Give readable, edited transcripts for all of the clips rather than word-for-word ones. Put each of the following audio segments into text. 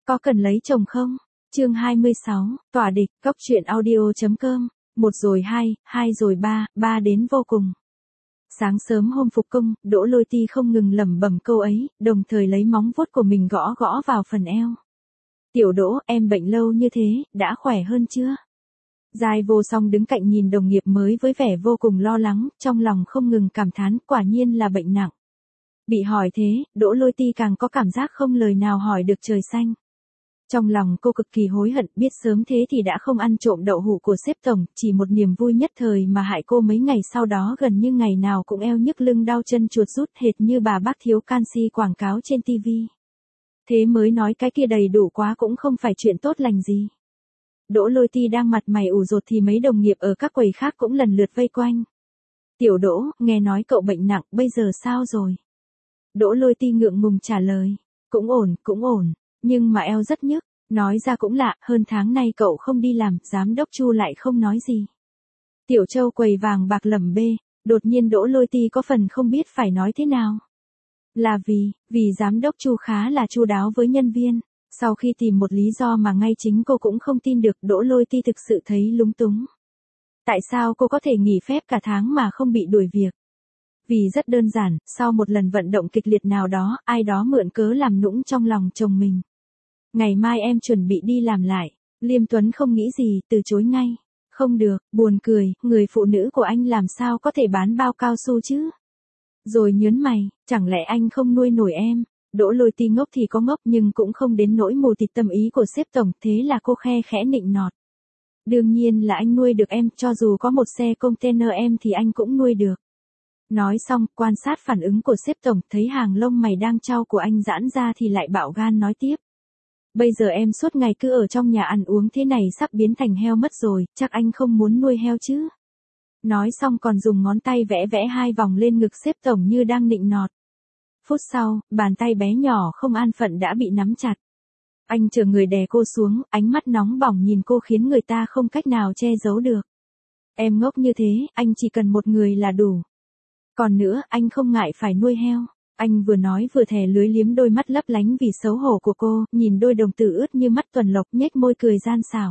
Có cần lấy chồng không? Chương 26, tỏa địch, góc truyện audio.com, 1 rồi 2, 2 rồi 3, 3 đến vô cùng. Sáng sớm hôm phục công, Đỗ Lôi Ti không ngừng lẩm bẩm câu ấy, đồng thời lấy móng vuốt của mình gõ gõ vào phần eo. Tiểu Đỗ, em bệnh lâu như thế, đã khỏe hơn chưa? Giai Vô Song đứng cạnh nhìn đồng nghiệp mới với vẻ vô cùng lo lắng, trong lòng không ngừng cảm thán, quả nhiên là bệnh nặng. Bị hỏi thế, Đỗ Lôi Ti càng có cảm giác không lời nào hỏi được trời xanh. Trong lòng cô cực kỳ hối hận, biết sớm thế thì đã không ăn trộm đậu hũ của sếp tổng, chỉ một niềm vui nhất thời mà hại cô mấy ngày sau đó gần như ngày nào cũng eo nhức lưng đau chân chuột rút hệt như bà bác thiếu canxi quảng cáo trên TV. Thế mới nói cái kia đầy đủ quá cũng không phải chuyện tốt lành gì. Đỗ Lôi Ti đang mặt mày ủ rột thì mấy đồng nghiệp ở các quầy khác cũng lần lượt vây quanh. Tiểu Đỗ, nghe nói cậu bệnh nặng, bây giờ sao rồi? Đỗ Lôi Ti ngượng ngùng trả lời. Cũng ổn, nhưng mà eo rất nhức. Nói ra cũng lạ, hơn tháng nay cậu không đi làm, giám đốc Chu lại không nói gì. Tiểu Châu quầy vàng bạc lẩm bê, đột nhiên Đỗ Lôi Ti có phần không biết phải nói thế nào. Là vì giám đốc Chu khá là chu đáo với nhân viên. Sau khi tìm một lý do mà ngay chính cô cũng không tin được, Đỗ Lôi Ti thực sự thấy lúng túng. Tại sao cô có thể nghỉ phép cả tháng mà không bị đuổi việc? Vì rất đơn giản, sau một lần vận động kịch liệt nào đó, ai đó mượn cớ làm nũng trong lòng chồng mình. Ngày mai em chuẩn bị đi làm lại. Liêm Tuấn không nghĩ gì, từ chối ngay. Không được, buồn cười, người phụ nữ của anh làm sao có thể bán bao cao su chứ? Rồi nhớn mày, chẳng lẽ anh không nuôi nổi em? Đỗ Lôi Ti ngốc thì có ngốc nhưng cũng không đến nỗi mù tịt tâm ý của sếp tổng, thế là cô khe khẽ nịnh nọt. Đương nhiên là anh nuôi được em, cho dù có một xe container em thì anh cũng nuôi được. Nói xong, quan sát phản ứng của sếp tổng, thấy hàng lông mày đang chau của anh giãn ra thì lại bạo gan nói tiếp. Bây giờ em suốt ngày cứ ở trong nhà ăn uống thế này sắp biến thành heo mất rồi, chắc anh không muốn nuôi heo chứ. Nói xong còn dùng ngón tay vẽ vẽ 2 vòng lên ngực sếp tổng như đang nịnh nọt. Phút sau, bàn tay bé nhỏ không an phận đã bị nắm chặt. Anh chờ người đè cô xuống, ánh mắt nóng bỏng nhìn cô khiến người ta không cách nào che giấu được. Em ngốc như thế, anh chỉ cần một người là đủ. Còn nữa, anh không ngại phải nuôi heo. Anh vừa nói vừa thè lưới liếm đôi mắt lấp lánh vì xấu hổ của cô, nhìn đôi đồng tử ướt như mắt tuần lộc nhếch môi cười gian xảo.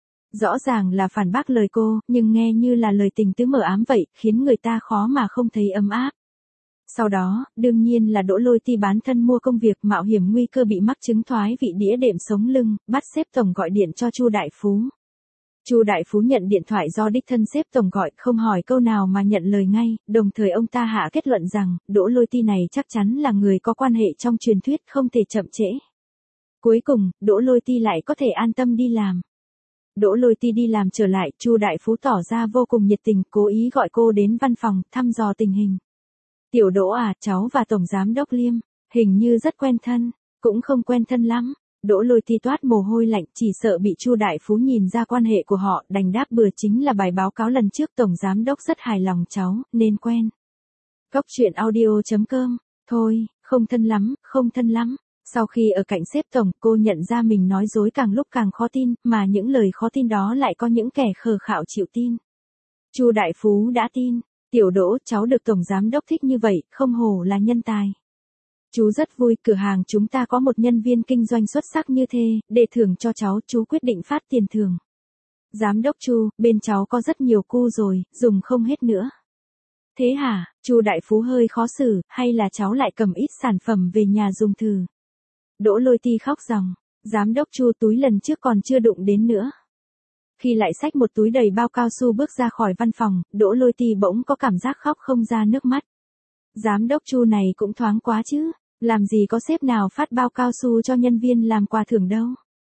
Rõ ràng là phản bác lời cô, nhưng nghe như là lời tình tứ mờ ám vậy, khiến người ta khó mà không thấy ấm áp. Sau đó, đương nhiên là Đỗ Lôi Ti bán thân mua công việc mạo hiểm nguy cơ bị mắc chứng thoái vị đĩa đệm sống lưng, bắt sếp tổng gọi điện cho Chu Đại Phú. Chu Đại Phú nhận điện thoại do đích thân sếp tổng gọi, không hỏi câu nào mà nhận lời ngay, đồng thời ông ta hạ kết luận rằng, Đỗ Lôi Ti này chắc chắn là người có quan hệ trong truyền thuyết không thể chậm trễ. Cuối cùng, Đỗ Lôi Ti lại có thể an tâm đi làm. Đỗ Lôi Ti đi làm trở lại, Chu Đại Phú tỏ ra vô cùng nhiệt tình, cố ý gọi cô đến văn phòng, thăm dò tình hình. Tiểu Đỗ à, cháu và Tổng Giám Đốc Liêm, hình như rất quen thân, cũng không quen thân lắm. Đỗ Lôi Ti toát mồ hôi lạnh, chỉ sợ bị Chu Đại Phú nhìn ra quan hệ của họ, đành đáp bừa chính là bài báo cáo lần trước Tổng Giám Đốc rất hài lòng cháu, nên quen. Góc truyện audio.com, thôi, không thân lắm. Sau khi ở cạnh sếp tổng, cô nhận ra mình nói dối càng lúc càng khó tin, mà những lời khó tin đó lại có những kẻ khờ khạo chịu tin. Chu Đại Phú đã tin. Tiểu Đỗ, cháu được Tổng Giám Đốc thích như vậy, không hổ là nhân tài. Chú rất vui, cửa hàng chúng ta có một nhân viên kinh doanh xuất sắc như thế, để thưởng cho cháu, chú quyết định phát tiền thưởng. Giám đốc Chu, bên cháu có rất nhiều cu rồi, dùng không hết nữa. Thế hả? Chu Đại Phú hơi khó xử, hay là cháu lại cầm ít sản phẩm về nhà dùng thử. Đỗ Lôi Ti khóc ròng, giám đốc Chu túi lần trước còn chưa đụng đến nữa. Khi lại xách một túi đầy bao cao su bước ra khỏi văn phòng, Đỗ Lôi Ti bỗng có cảm giác khóc không ra nước mắt. Giám đốc Chu này cũng thoáng quá chứ, làm gì có sếp nào phát bao cao su cho nhân viên làm quà thưởng đâu.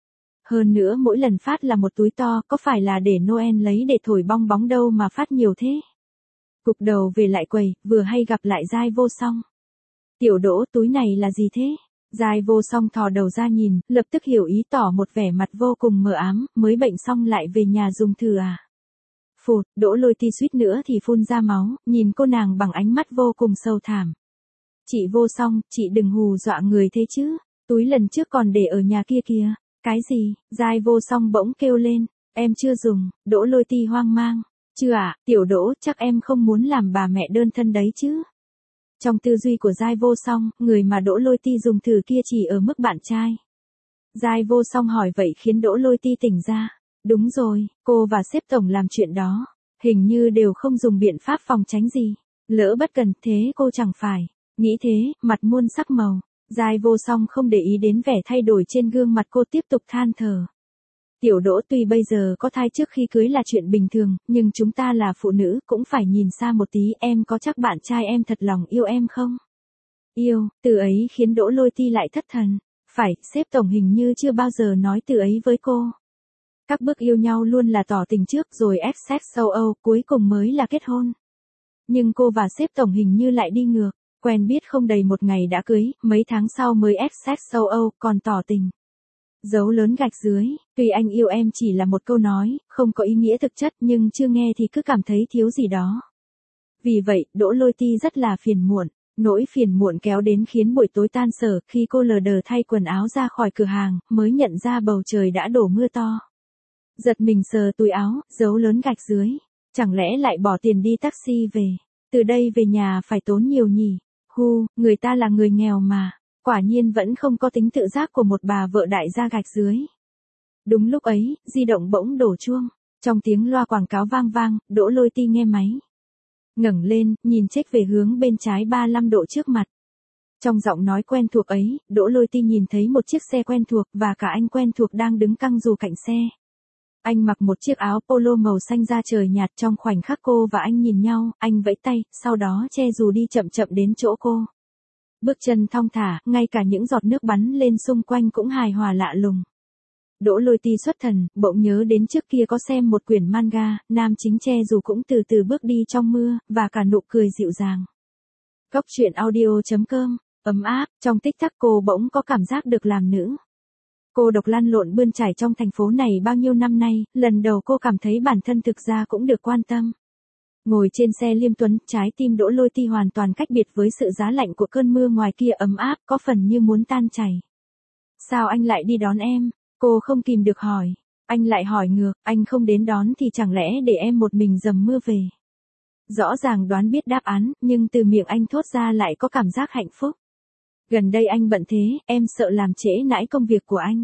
Hơn nữa mỗi lần phát là một túi to, có phải là để Noel lấy để thổi bong bóng đâu mà phát nhiều thế. Cục đầu về lại quầy, vừa hay gặp lại Giai Vô Song. Tiểu Đỗ, túi này là gì thế? Giai Vô Song thò đầu ra nhìn, lập tức hiểu ý, tỏ một vẻ mặt vô cùng mờ ám, mới bệnh xong lại về nhà dùng thử à? Phụt, Đỗ Lôi Ti suýt nữa thì phun ra máu, nhìn cô nàng bằng ánh mắt vô cùng sâu thẳm. Chị Vô Song, chị đừng hù dọa người thế chứ, túi lần trước còn để ở nhà kia kìa. Cái gì? Giai Vô Song bỗng kêu lên, em chưa dùng. Đỗ Lôi Ti hoang mang. Chưa à, Tiểu Đỗ, chắc em không muốn làm bà mẹ đơn thân đấy chứ. Trong tư duy của Giai Vô Song, người mà Đỗ Lôi Ti dùng thử kia chỉ ở mức bạn trai. Giai vô song hỏi vậy khiến Đỗ Lôi Ti tỉnh ra. Đúng rồi, cô và sếp tổng làm chuyện đó. Hình như đều không dùng biện pháp phòng tránh gì. Lỡ bất cần thế cô chẳng phải. Nghĩ thế, mặt muôn sắc màu. Giai vô song không để ý đến vẻ thay đổi trên gương mặt cô, tiếp tục than thở. Tiểu Đỗ, tuy bây giờ có thai trước khi cưới là chuyện bình thường, nhưng chúng ta là phụ nữ cũng phải nhìn xa một tí. Em có chắc bạn trai em thật lòng yêu em không? Yêu, từ ấy khiến Đỗ Lôi Ti lại thất thần. Phải, sếp tổng hình như chưa bao giờ nói từ ấy với cô. Các bước yêu nhau luôn là tỏ tình trước rồi sex sâu âu, cuối cùng mới là kết hôn. Nhưng cô và sếp tổng hình như lại đi ngược. Quen biết không đầy một ngày đã cưới, mấy tháng sau mới sex sâu âu, còn tỏ tình. Dấu lớn gạch dưới, tuy anh yêu em chỉ là một câu nói, không có ý nghĩa thực chất, nhưng chưa nghe thì cứ cảm thấy thiếu gì đó. Vì vậy, Đỗ Lôi Ti rất là phiền muộn. Nỗi phiền muộn kéo đến khiến buổi tối tan sở, khi cô lờ đờ thay quần áo ra khỏi cửa hàng, mới nhận ra bầu trời đã đổ mưa to. Giật mình sờ túi áo, dấu lớn gạch dưới. Chẳng lẽ lại bỏ tiền đi taxi về? Từ đây về nhà phải tốn nhiều nhỉ? Người ta là người nghèo mà. Quả nhiên vẫn không có tính tự giác của một bà vợ đại gia gạch dưới. Đúng lúc ấy, di động bỗng đổ chuông. Trong tiếng loa quảng cáo vang vang, Đỗ Lôi Ti nghe máy. Ngẩng lên, nhìn check về hướng bên trái 35 độ trước mặt. Trong giọng nói quen thuộc ấy, Đỗ Lôi Ti nhìn thấy một chiếc xe quen thuộc và cả anh quen thuộc đang đứng căng dù cạnh xe. Anh mặc một chiếc áo polo màu xanh da trời nhạt. Trong khoảnh khắc cô và anh nhìn nhau, anh vẫy tay, sau đó che dù đi chậm chậm đến chỗ cô. Bước chân thong thả, ngay cả những giọt nước bắn lên xung quanh cũng hài hòa lạ lùng. Đỗ Lôi Ti xuất thần, bỗng nhớ đến trước kia có xem một quyển manga, nam chính che dù cũng từ từ bước đi trong mưa, và cả nụ cười dịu dàng. Góc truyện audio.com, ấm áp, trong tích tắc cô bỗng có cảm giác được làm nữ. Cô độc lăn lộn bươn trải trong thành phố này bao nhiêu năm nay, lần đầu cô cảm thấy bản thân thực ra cũng được quan tâm. Ngồi trên xe Liêm Tuấn, trái tim Đỗ Lôi Ti hoàn toàn cách biệt với sự giá lạnh của cơn mưa ngoài kia ấm áp, có phần như muốn tan chảy. Sao anh lại đi đón em? Cô không kìm được hỏi. Anh lại hỏi ngược, anh không đến đón thì chẳng lẽ để em một mình dầm mưa về? Rõ ràng đoán biết đáp án, nhưng từ miệng anh thốt ra lại có cảm giác hạnh phúc. Gần đây anh bận thế, em sợ làm trễ nải công việc của anh.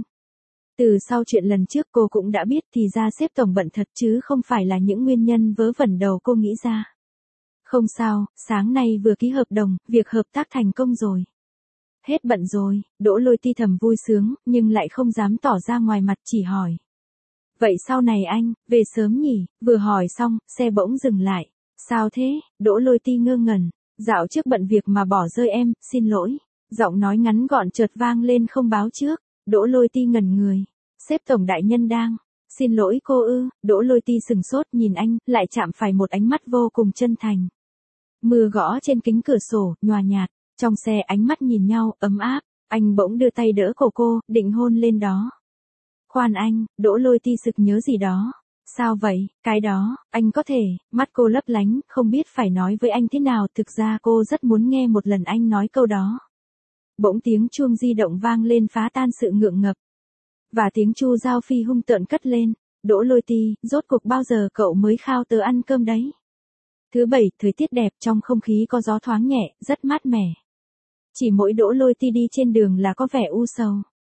Từ sau chuyện lần trước cô cũng đã biết thì ra sếp tổng bận thật chứ không phải là những nguyên nhân vớ vẩn đầu cô nghĩ ra. Không sao, sáng nay vừa ký hợp đồng, việc hợp tác thành công rồi. Hết bận rồi, Đỗ Lôi Ti thầm vui sướng, nhưng lại không dám tỏ ra ngoài mặt, chỉ hỏi. Vậy sau này anh, về sớm nhỉ? Vừa hỏi xong, xe bỗng dừng lại. Sao thế? Đỗ Lôi Ti ngơ ngẩn. Dạo trước bận việc mà bỏ rơi em, xin lỗi. Giọng nói ngắn gọn chợt vang lên không báo trước. Đỗ Lôi Ti ngẩn người. Sếp tổng đại nhân đang. Xin lỗi cô ư? Đỗ Lôi Ti sừng sốt nhìn anh, lại chạm phải một ánh mắt vô cùng chân thành. Mưa gõ trên kính cửa sổ, nhòa nhạt. Trong xe ánh mắt nhìn nhau, ấm áp. Anh bỗng đưa tay đỡ cổ cô, định hôn lên đó. Khoan anh, Đỗ Lôi Ti sực nhớ gì đó. Sao vậy, cái đó, anh có thể, mắt cô lấp lánh, không biết phải nói với anh thế nào, thực ra cô rất muốn nghe một lần anh nói câu đó. Bỗng tiếng chuông di động vang lên phá tan sự ngượng ngập. Và tiếng Chu Giao Phi hung tợn cất lên. Đỗ Lôi Ti, rốt cuộc bao giờ cậu mới khao tớ ăn cơm đấy? Thứ bảy, thời tiết đẹp, trong không khí có gió thoáng nhẹ, rất mát mẻ. Chỉ mỗi Đỗ Lôi Ti đi trên đường là có vẻ u sầu.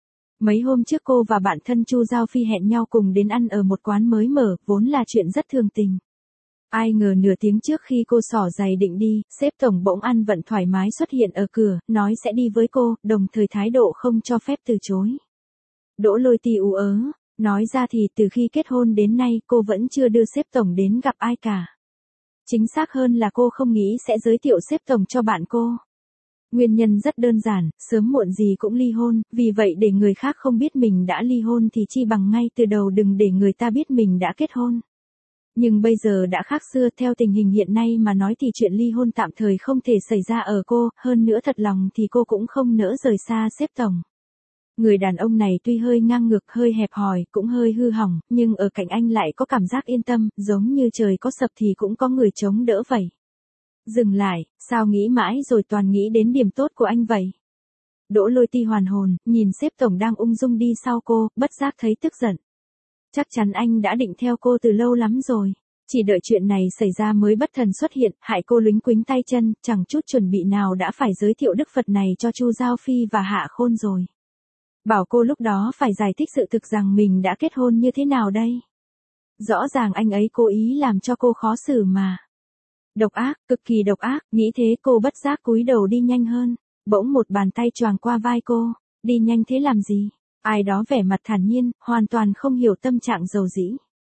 Mấy hôm trước cô và bạn thân Chu Giao Phi hẹn nhau cùng đến ăn ở một quán mới mở, vốn là chuyện rất thường tình. Ai ngờ nửa tiếng trước khi cô xỏ giày định đi, sếp tổng bỗng ăn vận thoải mái xuất hiện ở cửa, nói sẽ đi với cô, đồng thời thái độ không cho phép từ chối. Đỗ Lôi Ti ú ớ, nói ra thì từ khi kết hôn đến nay cô vẫn chưa đưa sếp tổng đến gặp ai cả. Chính xác hơn là cô không nghĩ sẽ giới thiệu sếp tổng cho bạn cô. Nguyên nhân rất đơn giản, sớm muộn gì cũng ly hôn, vì vậy để người khác không biết mình đã ly hôn thì chi bằng ngay từ đầu đừng để người ta biết mình đã kết hôn. Nhưng bây giờ đã khác xưa, theo tình hình hiện nay mà nói thì chuyện ly hôn tạm thời không thể xảy ra ở cô, hơn nữa thật lòng thì cô cũng không nỡ rời xa sếp tổng. Người đàn ông này tuy hơi ngang ngược, hơi hẹp hòi, cũng hơi hư hỏng, nhưng ở cạnh anh lại có cảm giác yên tâm, giống như trời có sập thì cũng có người chống đỡ vậy. Dừng lại, sao nghĩ mãi rồi toàn nghĩ đến điểm tốt của anh vậy? Đỗ Lôi Ti hoàn hồn, nhìn sếp tổng đang ung dung đi sau cô, bất giác thấy tức giận. Chắc chắn anh đã định theo cô từ lâu lắm rồi. Chỉ đợi chuyện này xảy ra mới bất thần xuất hiện, hại cô luống quính tay chân, chẳng chút chuẩn bị nào đã phải giới thiệu Đức Phật này cho Chu Giao Phi và Hạ Khôn rồi. Bảo cô lúc đó phải giải thích sự thực rằng mình đã kết hôn như thế nào đây. Rõ ràng anh ấy cố ý làm cho cô khó xử mà. Độc ác, cực kỳ độc ác, nghĩ thế cô bất giác cúi đầu đi nhanh hơn. Bỗng một bàn tay choàng qua vai cô, đi nhanh thế làm gì? Ai đó vẻ mặt thản nhiên, hoàn toàn không hiểu tâm trạng dầu dĩ.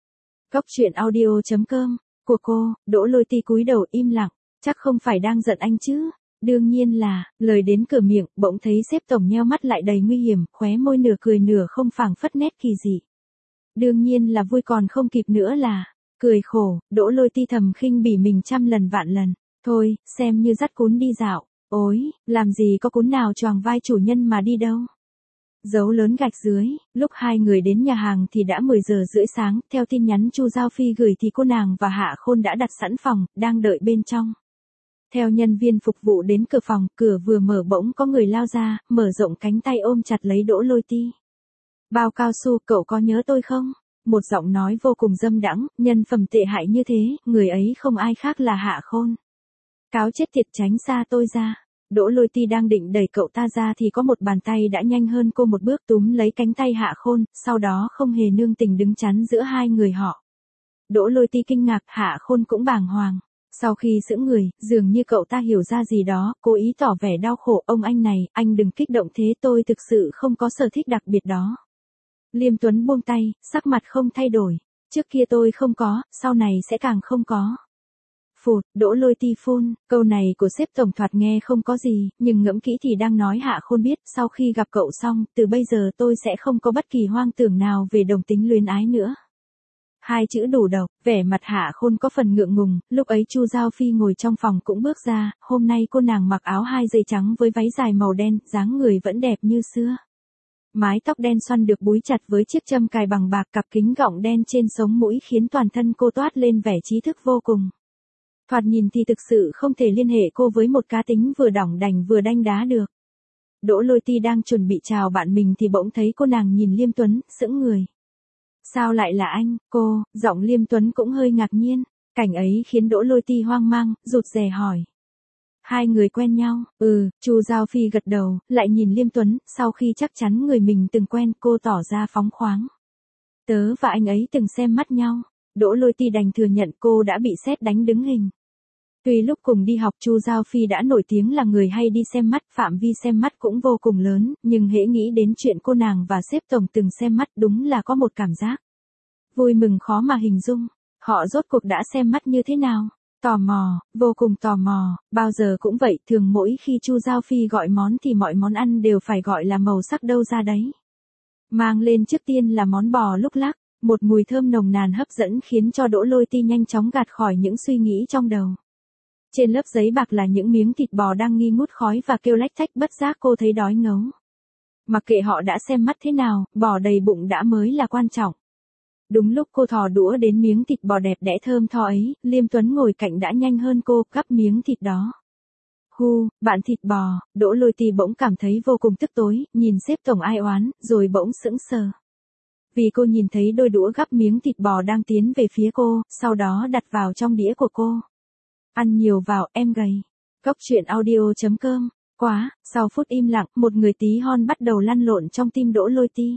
Cốc truyện audio.com, của cô, Đỗ Lôi Ti cúi đầu im lặng, chắc không phải đang giận anh chứ? Đương nhiên là, lời đến cửa miệng, bỗng thấy sếp tổng nheo mắt lại đầy nguy hiểm, khóe môi nửa cười nửa không phảng phất nét kỳ dị. Đương nhiên là vui còn không kịp nữa là, cười khổ, Đỗ Lôi Ti thầm khinh bỉ mình trăm lần vạn lần, thôi, xem như dắt cún đi dạo, ối, làm gì có cún nào choàng vai chủ nhân mà đi đâu. Dấu lớn gạch dưới, lúc hai người đến nhà hàng thì đã 10 giờ rưỡi sáng, theo tin nhắn Chu Giao Phi gửi thì cô nàng và Hạ Khôn đã đặt sẵn phòng, đang đợi bên trong. Theo nhân viên phục vụ đến cửa phòng, cửa vừa mở bỗng có người lao ra, mở rộng cánh tay ôm chặt lấy Đỗ Lôi Ti. Bao cao su, cậu có nhớ tôi không? Một giọng nói vô cùng dâm đãng, nhân phẩm tệ hại như thế, người ấy không ai khác là Hạ Khôn. Cáo chết tiệt, tránh xa tôi ra. Đỗ Lôi Ti đang định đẩy cậu ta ra thì có một bàn tay đã nhanh hơn cô một bước túm lấy cánh tay Hạ Khôn, sau đó không hề nương tình đứng chắn giữa hai người họ. Đỗ Lôi Ti kinh ngạc, Hạ Khôn cũng bàng hoàng. Sau khi sững người, dường như cậu ta hiểu ra gì đó, cố ý tỏ vẻ đau khổ, ông anh này, anh đừng kích động thế, tôi thực sự không có sở thích đặc biệt đó. Liêm Tuấn buông tay, sắc mặt không thay đổi. Trước kia tôi không có, sau này sẽ càng không có. Phụt, Đỗ Lôi Ti phun, câu này của sếp tổng thoạt nghe không có gì, nhưng ngẫm kỹ thì đang nói Hạ Khôn biết, sau khi gặp cậu xong, từ bây giờ tôi sẽ không có bất kỳ hoang tưởng nào về đồng tính luyến ái nữa. Hai chữ đủ độc, vẻ mặt Hạ Khôn có phần ngượng ngùng, lúc ấy Chu Giao Phi ngồi trong phòng cũng bước ra, hôm nay cô nàng mặc áo 2 dây trắng với váy dài màu đen, dáng người vẫn đẹp như xưa. Mái tóc đen xoăn được búi chặt với chiếc châm cài bằng bạc, cặp kính gọng đen trên sống mũi khiến toàn thân cô toát lên vẻ trí thức vô cùng. Thoạt nhìn thì thực sự không thể liên hệ cô với một cá tính vừa đỏng đành vừa đanh đá được. Đỗ Lôi Ti đang chuẩn bị chào bạn mình thì bỗng thấy cô nàng nhìn Liêm Tuấn, sững người. Sao lại là anh, cô? Giọng Liêm Tuấn cũng hơi ngạc nhiên. Cảnh ấy khiến Đỗ Lôi Ti hoang mang, rụt rè hỏi. Hai người quen nhau, Chu Giao Phi gật đầu, lại nhìn Liêm Tuấn, sau khi chắc chắn người mình từng quen, cô tỏ ra phóng khoáng. Tớ và anh ấy từng xem mắt nhau. Đỗ Lôi Ti đành thừa nhận cô đã bị sét đánh đứng hình. Tuy lúc cùng đi học Chu Giao Phi đã nổi tiếng là người hay đi xem mắt, phạm vi xem mắt cũng vô cùng lớn, nhưng hễ nghĩ đến chuyện cô nàng và sếp tổng từng xem mắt đúng là có một cảm giác vui mừng khó mà hình dung. Họ rốt cuộc đã xem mắt như thế nào? Tò mò, vô cùng tò mò, bao giờ cũng vậy, thường mỗi khi Chu Giao Phi gọi món thì mọi món ăn đều phải gọi là màu sắc đâu ra đấy. Mang lên trước tiên là món bò lúc lắc, một mùi thơm nồng nàn hấp dẫn khiến cho Đỗ Lôi Ti nhanh chóng gạt khỏi những suy nghĩ trong đầu. Trên lớp giấy bạc là những miếng thịt bò đang nghi ngút khói và kêu lách thách, bất giác cô thấy đói ngấu. Mặc kệ họ đã xem mắt thế nào, bò đầy bụng đã mới là quan trọng. Đúng lúc cô thò đũa đến miếng thịt bò đẹp đẽ thơm tho ấy, Liêm Tuấn ngồi cạnh đã nhanh hơn cô, gắp miếng thịt đó. Bạn thịt bò, Đỗ Lôi Ti bỗng cảm thấy vô cùng tức tối, nhìn sếp tổng ai oán, rồi bỗng sững sờ. Vì cô nhìn thấy đôi đũa gắp miếng thịt bò đang tiến về phía cô, sau đó đặt vào trong đĩa của cô. Ăn nhiều vào, em gầy. Cốc truyện audio.com, quá, sau phút im lặng, một người tí hon bắt đầu lăn lộn trong tim Đỗ Lôi Ti.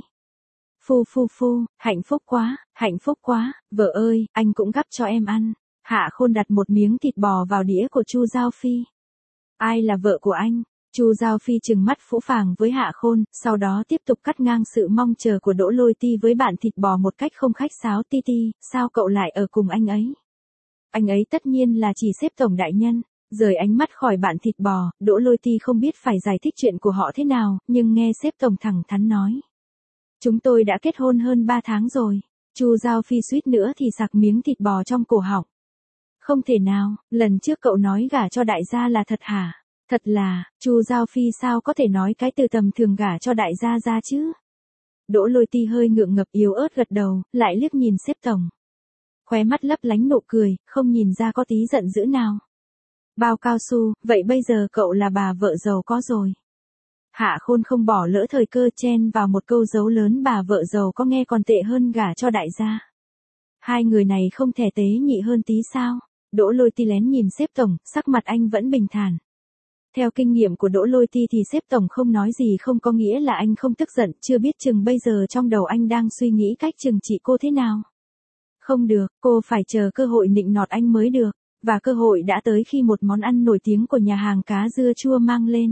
Hạnh phúc quá, vợ ơi, anh cũng gắp cho em ăn. Hạ Khôn đặt một miếng thịt bò vào đĩa của Chu Giao Phi. Ai là vợ của anh? Chu Giao Phi trừng mắt phũ phàng với Hạ Khôn, sau đó tiếp tục cắt ngang sự mong chờ của Đỗ Lôi Ti với bạn thịt bò một cách không khách sáo. Ti Ti, sao cậu lại ở cùng anh ấy? Anh ấy tất nhiên là chỉ sếp tổng đại nhân. Rời ánh mắt khỏi bạn thịt bò, Đỗ Lôi Ti không biết phải giải thích chuyện của họ thế nào, nhưng nghe sếp tổng thẳng thắn nói. Chúng tôi đã kết hôn hơn 3 tháng rồi. Chu Giao Phi suýt nữa thì sặc miếng thịt bò trong cổ họng. Không thể nào, lần trước cậu nói gả cho đại gia là thật hả? Thật là, Chu Giao Phi sao có thể nói cái từ tầm thường gả cho đại gia ra chứ? Đỗ Lôi Ti hơi ngượng ngập yếu ớt gật đầu, lại liếc nhìn sếp tổng. Khóe mắt lấp lánh nụ cười, không nhìn ra có tí giận dữ nào. Bao cao su, vậy bây giờ cậu là bà vợ giàu có rồi. Hạ Khôn không bỏ lỡ thời cơ chen vào một câu dấu lớn, bà vợ giàu có nghe còn tệ hơn gả cho đại gia. Hai người này không thể tế nhị hơn tí sao? Đỗ Lôi Ti lén nhìn sếp tổng, sắc mặt anh vẫn bình thản. Theo kinh nghiệm của Đỗ Lôi Ti thì sếp tổng không nói gì không có nghĩa là anh không tức giận, chưa biết chừng bây giờ trong đầu anh đang suy nghĩ cách trừng trị cô thế nào. Không được, cô phải chờ cơ hội nịnh nọt anh mới được, và cơ hội đã tới khi một món ăn nổi tiếng của nhà hàng cá dưa chua mang lên.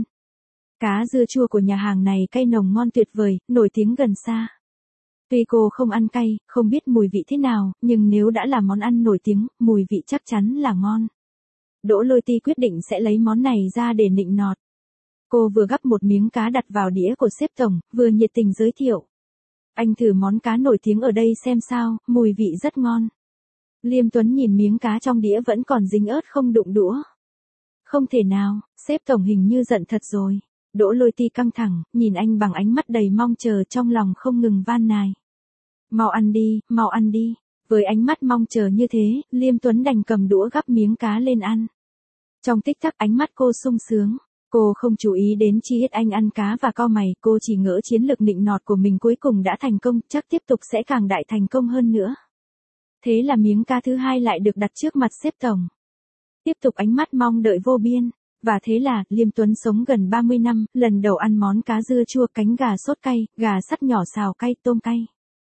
Cá dưa chua của nhà hàng này cay nồng ngon tuyệt vời, nổi tiếng gần xa. Tuy cô không ăn cay, không biết mùi vị thế nào, nhưng nếu đã là món ăn nổi tiếng, mùi vị chắc chắn là ngon. Đỗ Lôi Ti quyết định sẽ lấy món này ra để nịnh nọt. Cô vừa gắp một miếng cá đặt vào đĩa của sếp tổng, vừa nhiệt tình giới thiệu. Anh thử món cá nổi tiếng ở đây xem sao, mùi vị rất ngon. Liêm Tuấn nhìn miếng cá trong đĩa vẫn còn dính ớt không đụng đũa. Không thể nào, sếp tổng hình như giận thật rồi. Đỗ Lôi Ti căng thẳng, nhìn anh bằng ánh mắt đầy mong chờ trong lòng không ngừng van nài. Mau ăn đi, mau ăn đi. Với ánh mắt mong chờ như thế, Liêm Tuấn đành cầm đũa gắp miếng cá lên ăn. Trong tích tắc ánh mắt cô sung sướng. Cô không chú ý đến chi tiết anh ăn cá và cau mày, cô chỉ ngỡ chiến lược nịnh nọt của mình cuối cùng đã thành công, chắc tiếp tục sẽ càng đại thành công hơn nữa. Thế là miếng cá thứ hai lại được đặt trước mặt sếp tổng. Tiếp tục ánh mắt mong đợi vô biên. Và thế là, Liêm Tuấn sống gần 30 năm, lần đầu ăn món cá dưa chua cánh gà sốt cay, gà sắt nhỏ xào cay, tôm cay.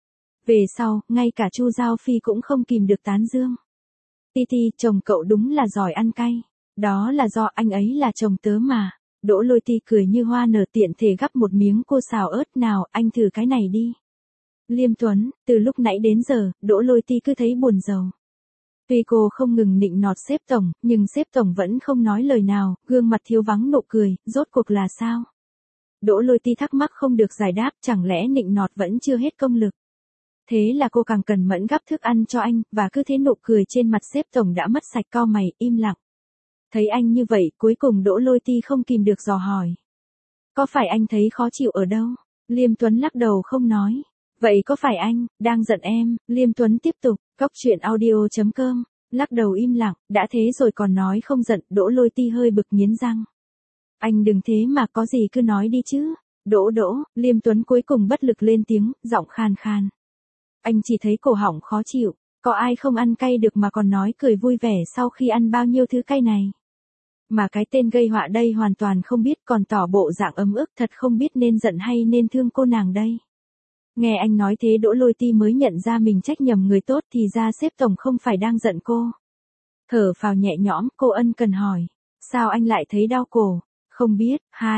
Về sau, ngay cả Chu Giao Phi cũng không kìm được tán dương. Ti Ti, chồng cậu đúng là giỏi ăn cay. Đó là do anh ấy là chồng tớ mà. Đỗ Lôi Ti cười như hoa nở tiện thể gắp một miếng cua xào ớt nào, anh thử cái này đi. Liêm Tuấn, từ lúc nãy đến giờ, Đỗ Lôi Ti cứ thấy buồn rầu. Tuy cô không ngừng nịnh nọt sếp tổng, nhưng sếp tổng vẫn không nói lời nào, gương mặt thiếu vắng nụ cười, rốt cuộc là sao? Đỗ Lôi Ti thắc mắc không được giải đáp, chẳng lẽ nịnh nọt vẫn chưa hết công lực. Thế là cô càng cần mẫn gắp thức ăn cho anh, và cứ thế nụ cười trên mặt sếp tổng đã mất sạch, cau mày, im lặng. Thấy anh như vậy, cuối cùng Đỗ Lôi Ti không kìm được dò hỏi. Có phải anh thấy khó chịu ở đâu? Liêm Tuấn lắc đầu không nói. Vậy có phải anh đang giận em? Liêm Tuấn tiếp tục, cóc truyện audio.com, lắc đầu im lặng, đã thế rồi còn nói không giận, Đỗ Lôi Ti hơi bực nghiến răng. Anh đừng thế mà, có gì cứ nói đi chứ. Đỗ, Liêm Tuấn cuối cùng bất lực lên tiếng, giọng khan khan. Anh chỉ thấy cổ họng khó chịu, có ai không ăn cay được mà còn nói cười vui vẻ sau khi ăn bao nhiêu thứ cay này. Mà cái tên gây họa đây hoàn toàn không biết, còn tỏ bộ dạng ấm ức, thật không biết nên giận hay nên thương cô nàng đây. Nghe anh nói thế Đỗ Lôi Ti mới nhận ra mình trách nhầm người tốt, thì ra sếp tổng không phải đang giận cô. Thở phào nhẹ nhõm, cô ân cần hỏi. Sao anh lại thấy đau cổ? Không biết,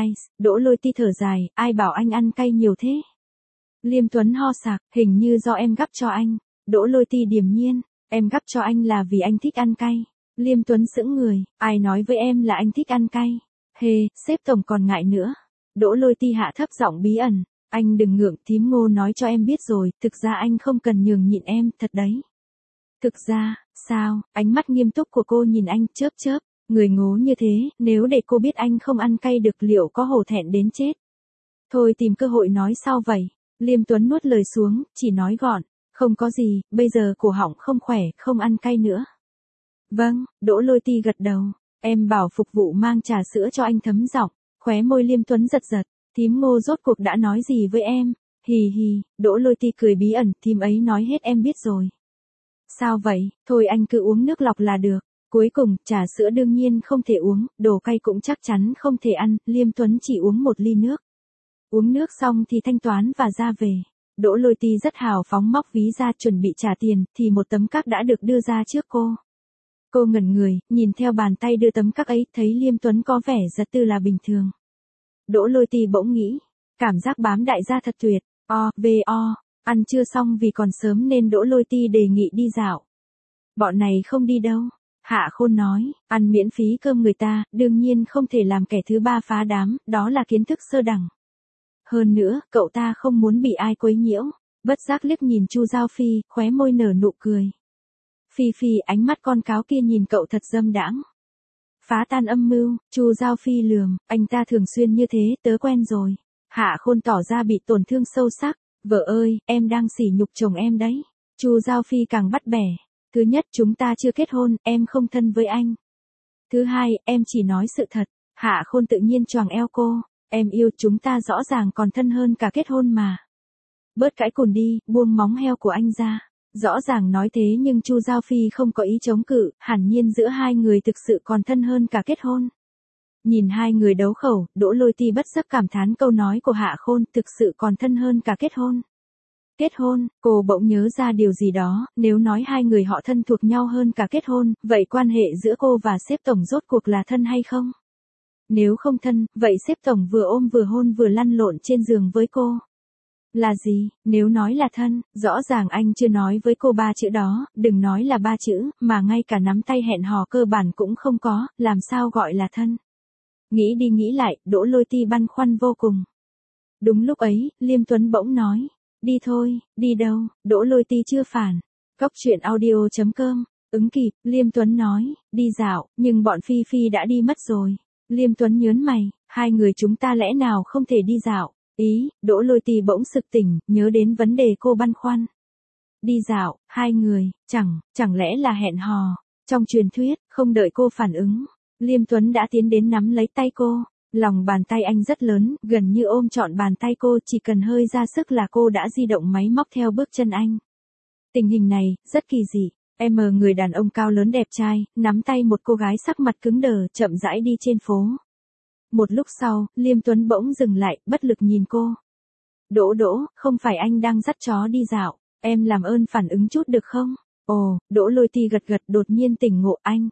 Đỗ Lôi Ti thở dài, ai bảo anh ăn cay nhiều thế? Liêm Tuấn ho sặc, hình như do em gắp cho anh. Đỗ Lôi Ti điềm nhiên, em gắp cho anh là vì anh thích ăn cay. Liêm Tuấn sững người, ai nói với em là anh thích ăn cay? Sếp tổng còn ngại nữa. Đỗ Lôi Ti hạ thấp giọng bí ẩn. Anh đừng ngượng, thím Ngô nói cho em biết rồi, thực ra anh không cần nhường nhịn em, thật đấy. Thực ra, sao? Ánh mắt nghiêm túc của cô nhìn anh, chớp chớp, người ngố như thế, nếu để cô biết anh không ăn cay được liệu có hổ thẹn đến chết. Thôi tìm cơ hội nói sau vậy. Liêm Tuấn nuốt lời xuống, chỉ nói gọn, không có gì, bây giờ cổ họng không khỏe, không ăn cay nữa. Vâng, Đỗ Lôi Ti gật đầu, em bảo phục vụ mang trà sữa cho anh, thấm giọng, khóe môi Liêm Tuấn giật giật. Thím Ngô rốt cuộc đã nói gì với em? Hì, Đỗ Lôi Ti cười bí ẩn, thím ấy nói hết em biết rồi. Sao vậy? Thôi anh cứ uống nước lọc là được. Cuối cùng, trà sữa đương nhiên không thể uống, đồ cay cũng chắc chắn không thể ăn, Liêm Tuấn chỉ uống một ly nước. Uống nước xong thì thanh toán và ra về. Đỗ Lôi Ti rất hào phóng móc ví ra chuẩn bị trả tiền, thì một tấm cắc đã được đưa ra trước cô. Cô ngẩn người, nhìn theo bàn tay đưa tấm cắc ấy, thấy Liêm Tuấn có vẻ rất tư là bình thường. Đỗ Lôi Ti bỗng nghĩ, cảm giác bám đại gia thật tuyệt, ăn chưa xong vì còn sớm nên Đỗ Lôi Ti đề nghị đi dạo. Bọn này không đi đâu, Hạ Khôn nói, ăn miễn phí cơm người ta, đương nhiên không thể làm kẻ thứ ba phá đám, đó là kiến thức sơ đẳng. Hơn nữa, cậu ta không muốn bị ai quấy nhiễu, bất giác liếc nhìn Chu Giao Phi, khóe môi nở nụ cười. Phi, ánh mắt con cáo kia nhìn cậu thật dâm đãng. Phá tan âm mưu, Chu Giao Phi lườm, anh ta thường xuyên như thế, tớ quen rồi. Hạ Khôn tỏ ra bị tổn thương sâu sắc, vợ ơi, em đang sỉ nhục chồng em đấy. Chu Giao Phi càng bắt bẻ. Thứ nhất, chúng ta chưa kết hôn, em không thân với anh. Thứ hai, em chỉ nói sự thật. Hạ Khôn tự nhiên choàng eo cô, em yêu, chúng ta rõ ràng còn thân hơn cả kết hôn mà. Bớt cãi cùn đi, buông móng heo của anh ra. Rõ ràng nói thế nhưng Chu Giao Phi không có ý chống cự, hẳn nhiên giữa hai người thực sự còn thân hơn cả kết hôn. Nhìn hai người đấu khẩu, Đỗ Lôi Ti bất giác cảm thán câu nói của Hạ Khôn thực sự còn thân hơn cả kết hôn. Kết hôn, cô bỗng nhớ ra điều gì đó, nếu nói hai người họ thân thuộc nhau hơn cả kết hôn, vậy quan hệ giữa cô và sếp tổng rốt cuộc là thân hay không? Nếu không thân, vậy sếp tổng vừa ôm vừa hôn vừa lăn lộn trên giường với cô. Là gì? Nếu nói là thân, rõ ràng anh chưa nói với cô ba chữ đó, đừng nói là ba chữ, mà ngay cả nắm tay hẹn hò cơ bản cũng không có, làm sao gọi là thân? Nghĩ đi nghĩ lại, Đỗ Lôi Ti băn khoăn vô cùng. Đúng lúc ấy, Liêm Tuấn bỗng nói, đi thôi, đi đâu? Đỗ Lôi Ti chưa phản. Cóc truyện audio.com, ứng kịp, Liêm Tuấn nói, đi dạo, nhưng bọn Phi Phi đã đi mất rồi. Liêm Tuấn nhớn mày, hai người chúng ta lẽ nào không thể đi dạo? Ý, Đỗ Lôi Ti bỗng sực tỉnh, nhớ đến vấn đề cô băn khoăn. Đi dạo, hai người, chẳng lẽ là hẹn hò. Trong truyền thuyết, không đợi cô phản ứng, Liêm Tuấn đã tiến đến nắm lấy tay cô. Lòng bàn tay anh rất lớn, gần như ôm trọn bàn tay cô, chỉ cần hơi ra sức là cô đã di động máy móc theo bước chân anh. Tình hình này, rất kỳ dị. Người đàn ông cao lớn đẹp trai, nắm tay một cô gái sắc mặt cứng đờ, chậm rãi đi trên phố. Một lúc sau, Liêm Tuấn bỗng dừng lại, bất lực nhìn cô. Đỗ, không phải anh đang dắt chó đi dạo, em làm ơn phản ứng chút được không? Ồ, Đỗ Lôi Ti gật đột nhiên tỉnh ngộ anh.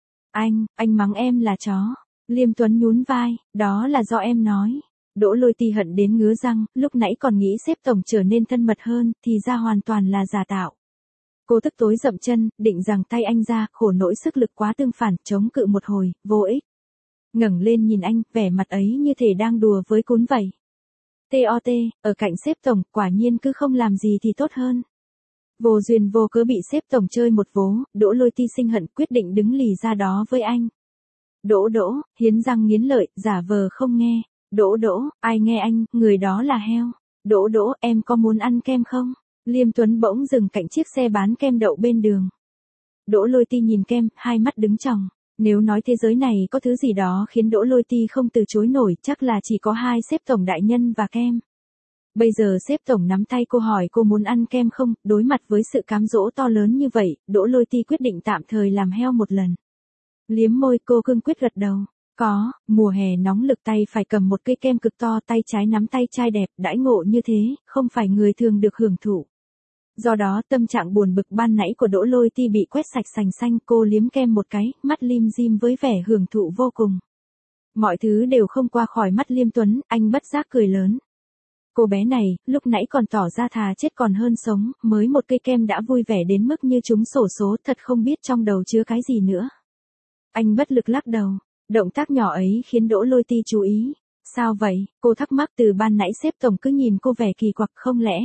Anh mắng em là chó. Liêm Tuấn nhún vai, đó là do em nói. Đỗ Lôi Ti hận đến ngứa răng, lúc nãy còn nghĩ sếp tổng trở nên thân mật hơn, thì ra hoàn toàn là giả tạo. Cô tức tối dậm chân, định giằng tay anh ra, khổ nỗi sức lực quá tương phản, chống cự một hồi, vô ích. Ngẩng lên nhìn anh, vẻ mặt ấy như thể đang đùa với cún vậy. TOT, ở cạnh sếp tổng, quả nhiên cứ không làm gì thì tốt hơn. Vô duyên vô cớ bị sếp tổng chơi một vố, Đỗ Lôi Ti sinh hận quyết định đứng lì ra đó với anh. Đỗ, hiến răng nghiến lợi, giả vờ không nghe. Đỗ, ai nghe anh, người đó là heo. Đỗ, em có muốn ăn kem không? Liêm Tuấn bỗng dừng cạnh chiếc xe bán kem đậu bên đường. Đỗ Lôi Ti nhìn kem, hai mắt đứng tròng. Nếu nói thế giới này có thứ gì đó khiến Đỗ Lôi Ti không từ chối nổi, chắc là chỉ có hai sếp tổng đại nhân và kem. Bây giờ sếp tổng nắm tay cô hỏi cô muốn ăn kem không, đối mặt với sự cám dỗ to lớn như vậy, Đỗ Lôi Ti quyết định tạm thời làm heo một lần. Liếm môi cô cương quyết gật đầu. Có, mùa hè nóng lực tay phải cầm một cây kem cực to, tay trái nắm tay trai đẹp, đãi ngộ như thế, không phải người thường được hưởng thụ. Do đó tâm trạng buồn bực ban nãy của Đỗ Lôi Ti bị quét sạch sành xanh, cô liếm kem một cái, mắt lim dim với vẻ hưởng thụ vô cùng. Mọi thứ đều không qua khỏi mắt Liêm Tuấn, anh bất giác cười lớn. Cô bé này, lúc nãy còn tỏ ra thà chết còn hơn sống, mới một cây kem đã vui vẻ đến mức như trúng xổ số, thật không biết trong đầu chứa cái gì nữa. Anh bất lực lắc đầu, động tác nhỏ ấy khiến Đỗ Lôi Ti chú ý. Sao vậy, cô thắc mắc từ ban nãy sếp tổng cứ nhìn cô vẻ kỳ quặc không lẽ?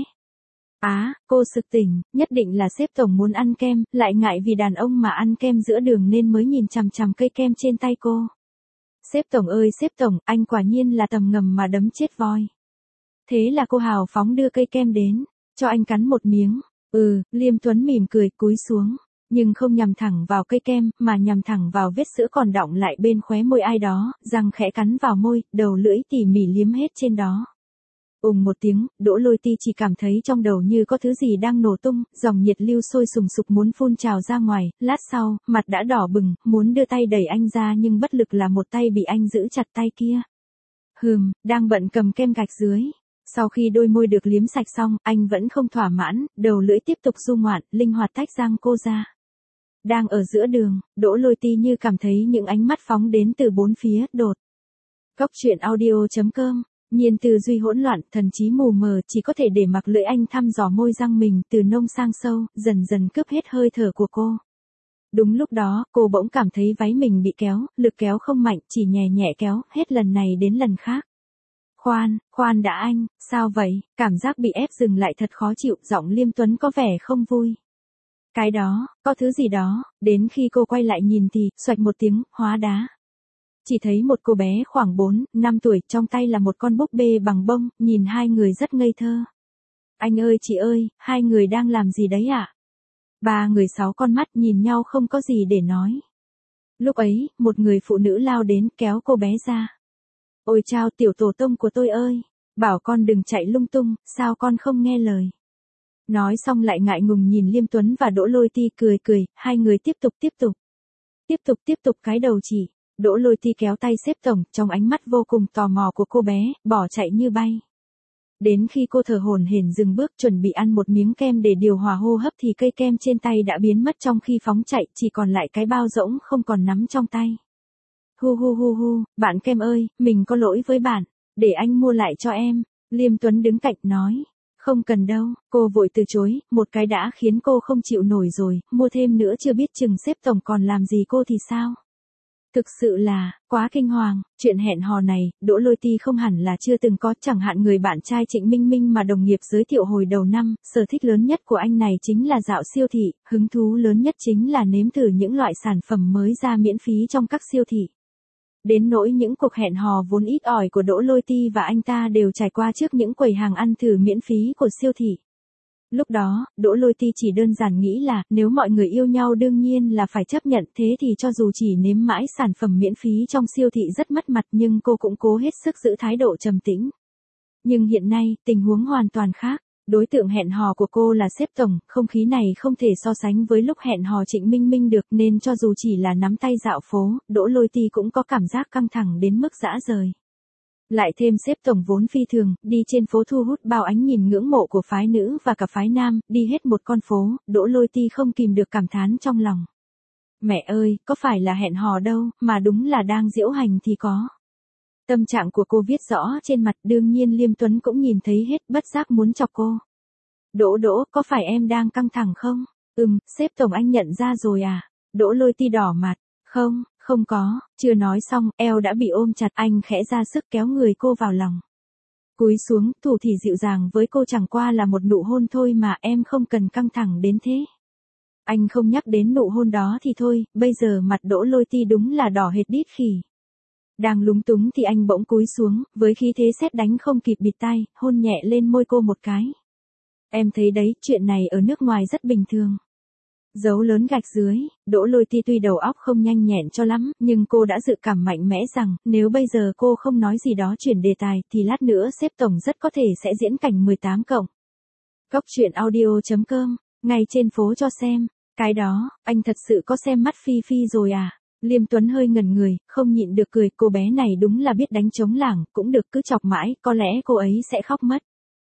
Cô sực tỉnh, nhất định là sếp tổng muốn ăn kem, lại ngại vì đàn ông mà ăn kem giữa đường nên mới nhìn chằm chằm cây kem trên tay cô. Sếp tổng ơi sếp tổng, anh quả nhiên là tầm ngầm mà đấm chết voi. Thế là cô hào phóng đưa cây kem đến, cho anh cắn một miếng. Liêm Tuấn mỉm cười cúi xuống, nhưng không nhằm thẳng vào cây kem, mà nhằm thẳng vào vết sữa còn đọng lại bên khóe môi ai đó, răng khẽ cắn vào môi, đầu lưỡi tỉ mỉ liếm hết trên đó. Một tiếng, Đỗ Lôi Ti chỉ cảm thấy trong đầu như có thứ gì đang nổ tung, dòng nhiệt lưu sôi sùng sục muốn phun trào ra ngoài, lát sau, mặt đã đỏ bừng, muốn đưa tay đẩy anh ra nhưng bất lực là một tay bị anh giữ chặt tay kia. Đang bận cầm kem gạch dưới. Sau khi đôi môi được liếm sạch xong, anh vẫn không thỏa mãn, đầu lưỡi tiếp tục du ngoạn, linh hoạt tách răng cô ra. Đang ở giữa đường, Đỗ Lôi Ti như cảm thấy những ánh mắt phóng đến từ bốn phía, đột. Cóc truyện audio.com, nhiên tư duy hỗn loạn, thần trí mù mờ, chỉ có thể để mặc lưỡi anh thăm dò môi răng mình từ nông sang sâu, dần dần cướp hết hơi thở của cô. Đúng lúc đó, cô bỗng cảm thấy váy mình bị kéo, lực kéo không mạnh, chỉ nhẹ nhẹ kéo, hết lần này đến lần khác. Khoan đã anh, sao vậy? Cảm giác bị ép dừng lại thật khó chịu, giọng Liêm Tuấn có vẻ không vui. Cái đó, có thứ gì đó, đến khi cô quay lại nhìn thì, xoạch một tiếng, hóa đá. Chỉ thấy một cô bé khoảng 4-5 tuổi, trong tay là một con búp bê bằng bông, nhìn hai người rất ngây thơ. Anh ơi chị ơi, hai người đang làm gì đấy ạ? Ba người 6 con mắt nhìn nhau không có gì để nói. Lúc ấy, một người phụ nữ lao đến kéo cô bé ra. Ôi chao tiểu tổ tông của tôi ơi, bảo con đừng chạy lung tung, sao con không nghe lời. Nói xong lại ngại ngùng nhìn Liêm Tuấn và Đỗ Lôi Ti cười, hai người tiếp tục cái đầu chỉ. Đỗ Lôi Ti kéo tay xếp tổng, trong ánh mắt vô cùng tò mò của cô bé, bỏ chạy như bay. Đến khi cô thở hổn hển dừng bước chuẩn bị ăn một miếng kem để điều hòa hô hấp thì cây kem trên tay đã biến mất trong khi phóng chạy, chỉ còn lại cái bao rỗng không còn nắm trong tay. Hu hu hu hu, bạn kem ơi, mình có lỗi với bạn, để anh mua lại cho em. Liêm Tuấn đứng cạnh nói. Không cần đâu, cô vội từ chối, một cái đã khiến cô không chịu nổi rồi, mua thêm nữa chưa biết chừng xếp tổng còn làm gì cô thì sao. Thực sự là, quá kinh hoàng, chuyện hẹn hò này, Đỗ Lôi Ti không hẳn là chưa từng có, chẳng hạn người bạn trai Trịnh Minh Minh mà đồng nghiệp giới thiệu hồi đầu năm, sở thích lớn nhất của anh này chính là dạo siêu thị, hứng thú lớn nhất chính là nếm thử những loại sản phẩm mới ra miễn phí trong các siêu thị. Đến nỗi những cuộc hẹn hò vốn ít ỏi của Đỗ Lôi Ti và anh ta đều trải qua trước những quầy hàng ăn thử miễn phí của siêu thị. Lúc đó, Đỗ Lôi Ti chỉ đơn giản nghĩ là, nếu mọi người yêu nhau đương nhiên là phải chấp nhận, thế thì cho dù chỉ nếm mãi sản phẩm miễn phí trong siêu thị rất mất mặt nhưng cô cũng cố hết sức giữ thái độ trầm tĩnh. Nhưng hiện nay, tình huống hoàn toàn khác. Đối tượng hẹn hò của cô là sếp tổng, không khí này không thể so sánh với lúc hẹn hò Trịnh Minh Minh được nên cho dù chỉ là nắm tay dạo phố, Đỗ Lôi Ti cũng có cảm giác căng thẳng đến mức dã rời. Lại thêm sếp tổng vốn phi thường, đi trên phố thu hút bao ánh nhìn ngưỡng mộ của phái nữ và cả phái nam, đi hết một con phố, Đỗ Lôi Ti không kìm được cảm thán trong lòng. Mẹ ơi, có phải là hẹn hò đâu, mà đúng là đang diễu hành thì có. Tâm trạng của cô viết rõ trên mặt, đương nhiên Liêm Tuấn cũng nhìn thấy hết, bất giác muốn chọc cô. Đỗ, có phải em đang căng thẳng không? Sếp tổng anh nhận ra rồi à? Đỗ Lôi Ti đỏ mặt. Không có, chưa nói xong, eo đã bị ôm chặt, anh khẽ ra sức kéo người cô vào lòng. Cúi xuống, thủ thỉ dịu dàng với cô, chẳng qua là một nụ hôn thôi mà, em không cần căng thẳng đến thế. Anh không nhắc đến nụ hôn đó thì thôi, bây giờ mặt Đỗ Lôi Ti đúng là đỏ hệt đít khỉ. Đang lúng túng thì anh bỗng cúi xuống, với khí thế sét đánh không kịp bịt tai, hôn nhẹ lên môi cô một cái. Em thấy đấy, chuyện này ở nước ngoài rất bình thường. Dấu lớn gạch dưới, Đỗ Lôi Ti tuy đầu óc không nhanh nhẹn cho lắm, nhưng cô đã dự cảm mạnh mẽ rằng, nếu bây giờ cô không nói gì đó chuyển đề tài, thì lát nữa sếp tổng rất có thể sẽ diễn cảnh 18 cộng. Cóc truyện audio.com, ngay trên phố cho xem. Cái đó, anh thật sự có xem mắt Phi Phi rồi à? Liêm Tuấn hơi ngẩn người, không nhịn được cười, cô bé này đúng là biết đánh trống lảng, cũng được, cứ chọc mãi, có lẽ cô ấy sẽ khóc mất.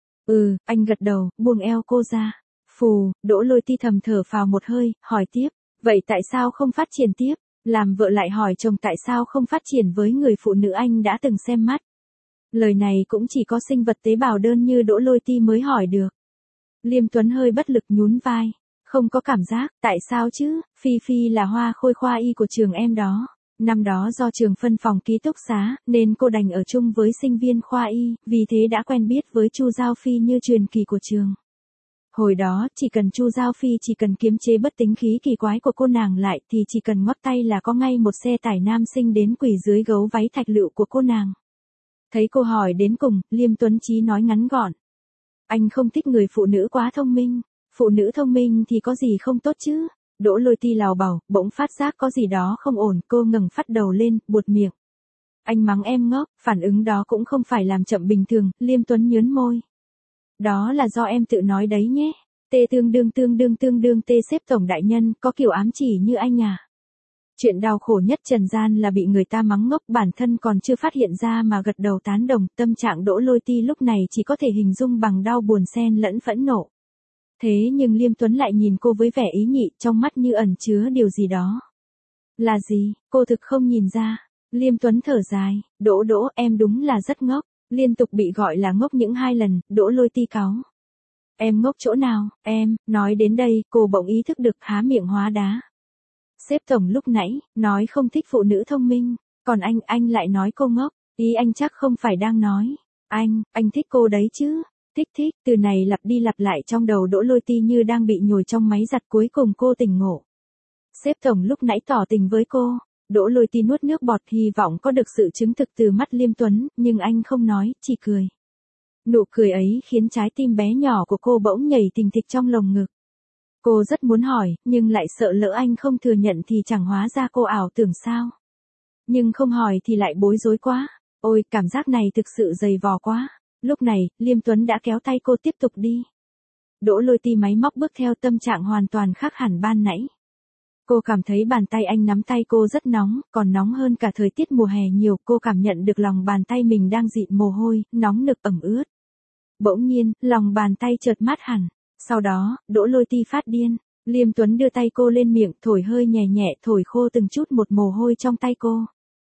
Anh gật đầu, buông eo cô ra. Phù, Đỗ Lôi Ti thầm thở phào một hơi, hỏi tiếp, vậy tại sao không phát triển tiếp? Làm vợ lại hỏi chồng tại sao không phát triển với người phụ nữ anh đã từng xem mắt. Lời này cũng chỉ có sinh vật tế bào đơn như Đỗ Lôi Ti mới hỏi được. Liêm Tuấn hơi bất lực nhún vai. Không có cảm giác, tại sao chứ, Phi Phi là hoa khôi khoa y của trường em đó. Năm đó do trường phân phòng ký túc xá, nên cô đành ở chung với sinh viên khoa y, vì thế đã quen biết với Chu Giao Phi như truyền kỳ của trường. Hồi đó, chỉ cần Chu Giao Phi chỉ cần kiềm chế bất tính khí kỳ quái của cô nàng lại thì chỉ cần ngoắc tay là có ngay một xe tải nam sinh đến quỳ dưới gấu váy thạch lựu của cô nàng. Thấy cô hỏi đến cùng, Liêm Tuấn Chí nói ngắn gọn. Anh không thích người phụ nữ quá thông minh. Phụ nữ thông minh thì có gì không tốt chứ? Đỗ Lôi Ti lào bảo, bỗng phát giác có gì đó không ổn, cô ngẩng phát đầu lên, buột miệng. Anh mắng em ngốc, phản ứng đó cũng không phải làm chậm bình thường, Liêm Tuấn nhớn môi. Đó là do em tự nói đấy nhé. Tê tương đương tê xếp tổng đại nhân, có kiểu ám chỉ như anh à? Chuyện đau khổ nhất trần gian là bị người ta mắng ngốc, bản thân còn chưa phát hiện ra mà gật đầu tán đồng, tâm trạng Đỗ Lôi Ti lúc này chỉ có thể hình dung bằng đau buồn xen lẫn phẫn nộ. Thế nhưng Liêm Tuấn lại nhìn cô với vẻ ý nhị, trong mắt như ẩn chứa điều gì đó. Là gì, cô thực không nhìn ra. Liêm Tuấn thở dài, Đỗ, em đúng là rất ngốc. Liên tục bị gọi là ngốc những 2 lần, Đỗ Lôi Ti cáu. Em ngốc chỗ nào, em, nói đến đây, cô bỗng ý thức được, há miệng hóa đá. Sếp tổng lúc nãy, nói không thích phụ nữ thông minh, còn anh lại nói cô ngốc, ý anh chắc không phải đang nói. Anh thích cô đấy chứ. Thích, từ này lặp đi lặp lại trong đầu Đỗ Lôi Ti như đang bị nhồi trong máy giặt, cuối cùng cô tỉnh ngộ. Sếp tổng lúc nãy tỏ tình với cô. Đỗ Lôi Ti nuốt nước bọt, hy vọng có được sự chứng thực từ mắt Liêm Tuấn, nhưng anh không nói, chỉ cười. Nụ cười ấy khiến trái tim bé nhỏ của cô bỗng nhảy thình thịch trong lồng ngực. Cô rất muốn hỏi, nhưng lại sợ lỡ anh không thừa nhận thì chẳng hóa ra cô ảo tưởng sao. Nhưng không hỏi thì lại bối rối quá. Ôi, cảm giác này thực sự dày vò quá. Lúc này, Liêm Tuấn đã kéo tay cô tiếp tục đi. Đỗ Lôi Ti máy móc bước theo, tâm trạng hoàn toàn khác hẳn ban nãy. Cô cảm thấy bàn tay anh nắm tay cô rất nóng, còn nóng hơn cả thời tiết mùa hè nhiều. Cô cảm nhận được lòng bàn tay mình đang dịn mồ hôi, nóng nực ẩm ướt. Bỗng nhiên, lòng bàn tay chợt mát hẳn. Sau đó, Đỗ Lôi Ti phát điên. Liêm Tuấn đưa tay cô lên miệng, thổi hơi nhẹ nhẹ, thổi khô từng chút một mồ hôi trong tay cô.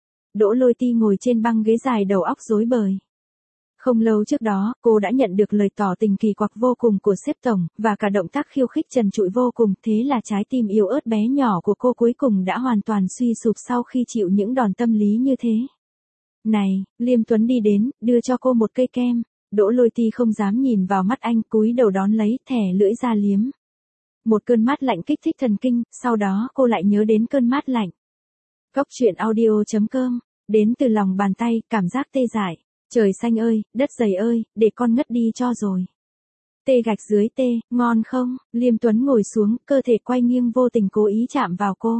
Đỗ Lôi Ti ngồi trên băng ghế dài, đầu óc rối bời. Không lâu trước đó, cô đã nhận được lời tỏ tình kỳ quặc vô cùng của sếp tổng, và cả động tác khiêu khích trần trụi vô cùng, thế là trái tim yếu ớt bé nhỏ của cô cuối cùng đã hoàn toàn suy sụp sau khi chịu những đòn tâm lý như thế. Này, Liêm Tuấn đi đến, đưa cho cô một cây kem. Đỗ Lôi Ti không dám nhìn vào mắt anh, cúi đầu đón lấy, thẻ lưỡi ra liếm. Một cơn mát lạnh kích thích thần kinh, sau đó cô lại nhớ đến cơn mát lạnh. Cốc truyện audio.com, đến từ lòng bàn tay, cảm giác tê dại. Trời xanh ơi, đất dày ơi, để con ngất đi cho rồi. Tê gạch dưới tê, ngon không? Liêm Tuấn ngồi xuống, cơ thể quay nghiêng vô tình cố ý chạm vào cô.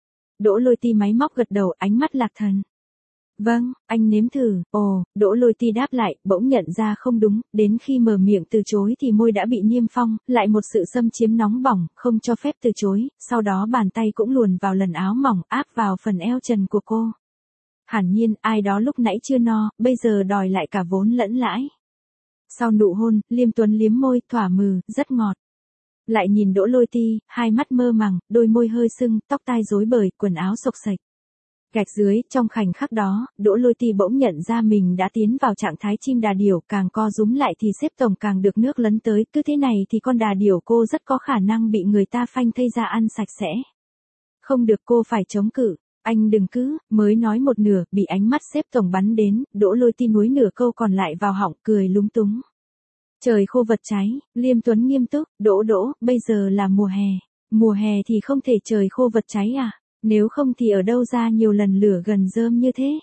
Đỗ Lôi Ti máy móc gật đầu, ánh mắt lạc thần. Vâng, anh nếm thử. Ồ, Đỗ Lôi Ti đáp lại, bỗng nhận ra không đúng, đến khi mở miệng từ chối thì môi đã bị niêm phong, lại một sự xâm chiếm nóng bỏng, không cho phép từ chối, sau đó bàn tay cũng luồn vào lần áo mỏng, áp vào phần eo trần của cô. Hẳn nhiên, ai đó lúc nãy chưa no, bây giờ đòi lại cả vốn lẫn lãi. Sau nụ hôn, Liêm Tuấn liếm môi, thỏa mừ, rất ngọt. Lại nhìn Đỗ Lôi Ti, hai mắt mơ màng, đôi môi hơi sưng, tóc tai rối bời, quần áo xộc xệch. Gạch dưới, trong khoảnh khắc đó, Đỗ Lôi Ti bỗng nhận ra mình đã tiến vào trạng thái chim đà điểu, càng co rúm lại thì sếp tổng càng được nước lấn tới, cứ thế này thì con đà điểu cô rất có khả năng bị người ta phanh thây ra ăn sạch sẽ. Không được, cô phải chống cự. Anh đừng cứ, mới nói một nửa, bị ánh mắt sếp tổng bắn đến, Đỗ Lôi Ti nuối nửa câu còn lại vào họng, cười lúng túng. Trời khô vật cháy, Liêm Tuấn nghiêm túc, Đỗ, bây giờ là mùa hè. Mùa hè thì không thể trời khô vật cháy à? Nếu không thì ở đâu ra nhiều lần lửa gần rơm như thế?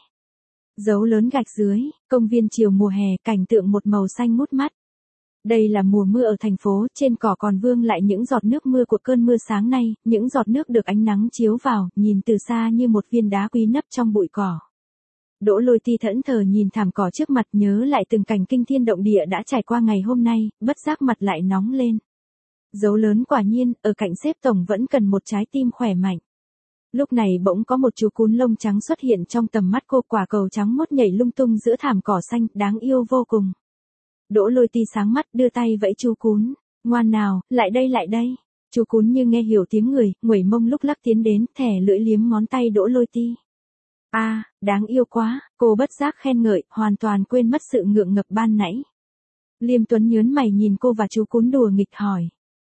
Dấu lớn gạch dưới, công viên chiều mùa hè, cảnh tượng một màu xanh ngút mắt. Đây là mùa mưa ở thành phố, trên cỏ còn vương lại những giọt nước mưa của cơn mưa sáng nay, những giọt nước được ánh nắng chiếu vào, nhìn từ xa như một viên đá quý nấp trong bụi cỏ. Đỗ Lôi Ti thẫn thờ nhìn thảm cỏ trước mặt, nhớ lại từng cảnh kinh thiên động địa đã trải qua ngày hôm nay, bất giác mặt lại nóng lên. Dấu lớn quả nhiên, ở cạnh sếp tổng vẫn cần một trái tim khỏe mạnh. Lúc này bỗng có một chú cún lông trắng xuất hiện trong tầm mắt cô, quả cầu trắng mốt nhảy lung tung giữa thảm cỏ xanh, đáng yêu vô cùng. Đỗ Lôi Ti sáng mắt, đưa tay vẫy chú cún. Ngoan nào, lại đây. Chú cún như nghe hiểu tiếng người, nguẩy mông lúc lắc tiến đến, thẻ lưỡi liếm ngón tay Đỗ Lôi Ti. À, đáng yêu quá, cô bất giác khen ngợi, hoàn toàn quên mất sự ngượng ngập ban nãy. Liêm Tuấn nhớn mày nhìn cô và chú cún đùa nghịch hỏi.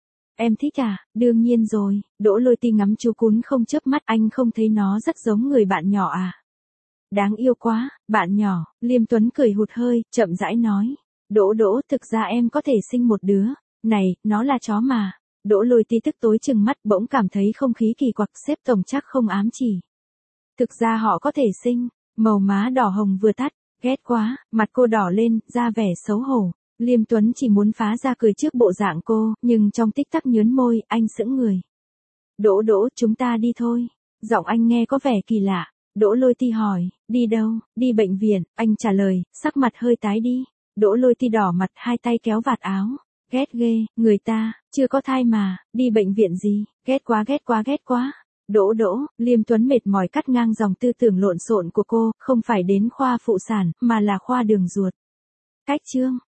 Em thích à? Đương nhiên rồi. Đỗ Lôi Ti ngắm chú cún không chớp mắt, anh không thấy nó rất giống người bạn nhỏ à? Đáng yêu quá, bạn nhỏ. Liêm Tuấn cười hụt hơi, chậm rãi nói. Đỗ, thực ra em có thể sinh một đứa. Này, nó là chó mà. Đỗ Lôi Ti tức tối chừng mắt, bỗng cảm thấy không khí kỳ quặc, sếp tổng chắc không ám chỉ. Thực ra họ có thể sinh. Màu má đỏ hồng vừa tắt, ghét quá, mặt cô đỏ lên, ra vẻ xấu hổ. Liêm Tuấn chỉ muốn phá ra cười trước bộ dạng cô, nhưng trong tích tắc nhớn môi, anh sững người. Đỗ, chúng ta đi thôi. Giọng anh nghe có vẻ kỳ lạ. Đỗ Lôi Ti hỏi, đi đâu? Đi bệnh viện, anh trả lời, sắc mặt hơi tái đi. Đỗ Lôi Ti đỏ mặt, hai tay kéo vạt áo. Ghét ghê, người ta, chưa có thai mà, đi bệnh viện gì, ghét quá. Đỗ, Liêm Tuấn mệt mỏi cắt ngang dòng tư tưởng lộn xộn của cô, không phải đến khoa phụ sản, mà là khoa đường ruột. Cách chương.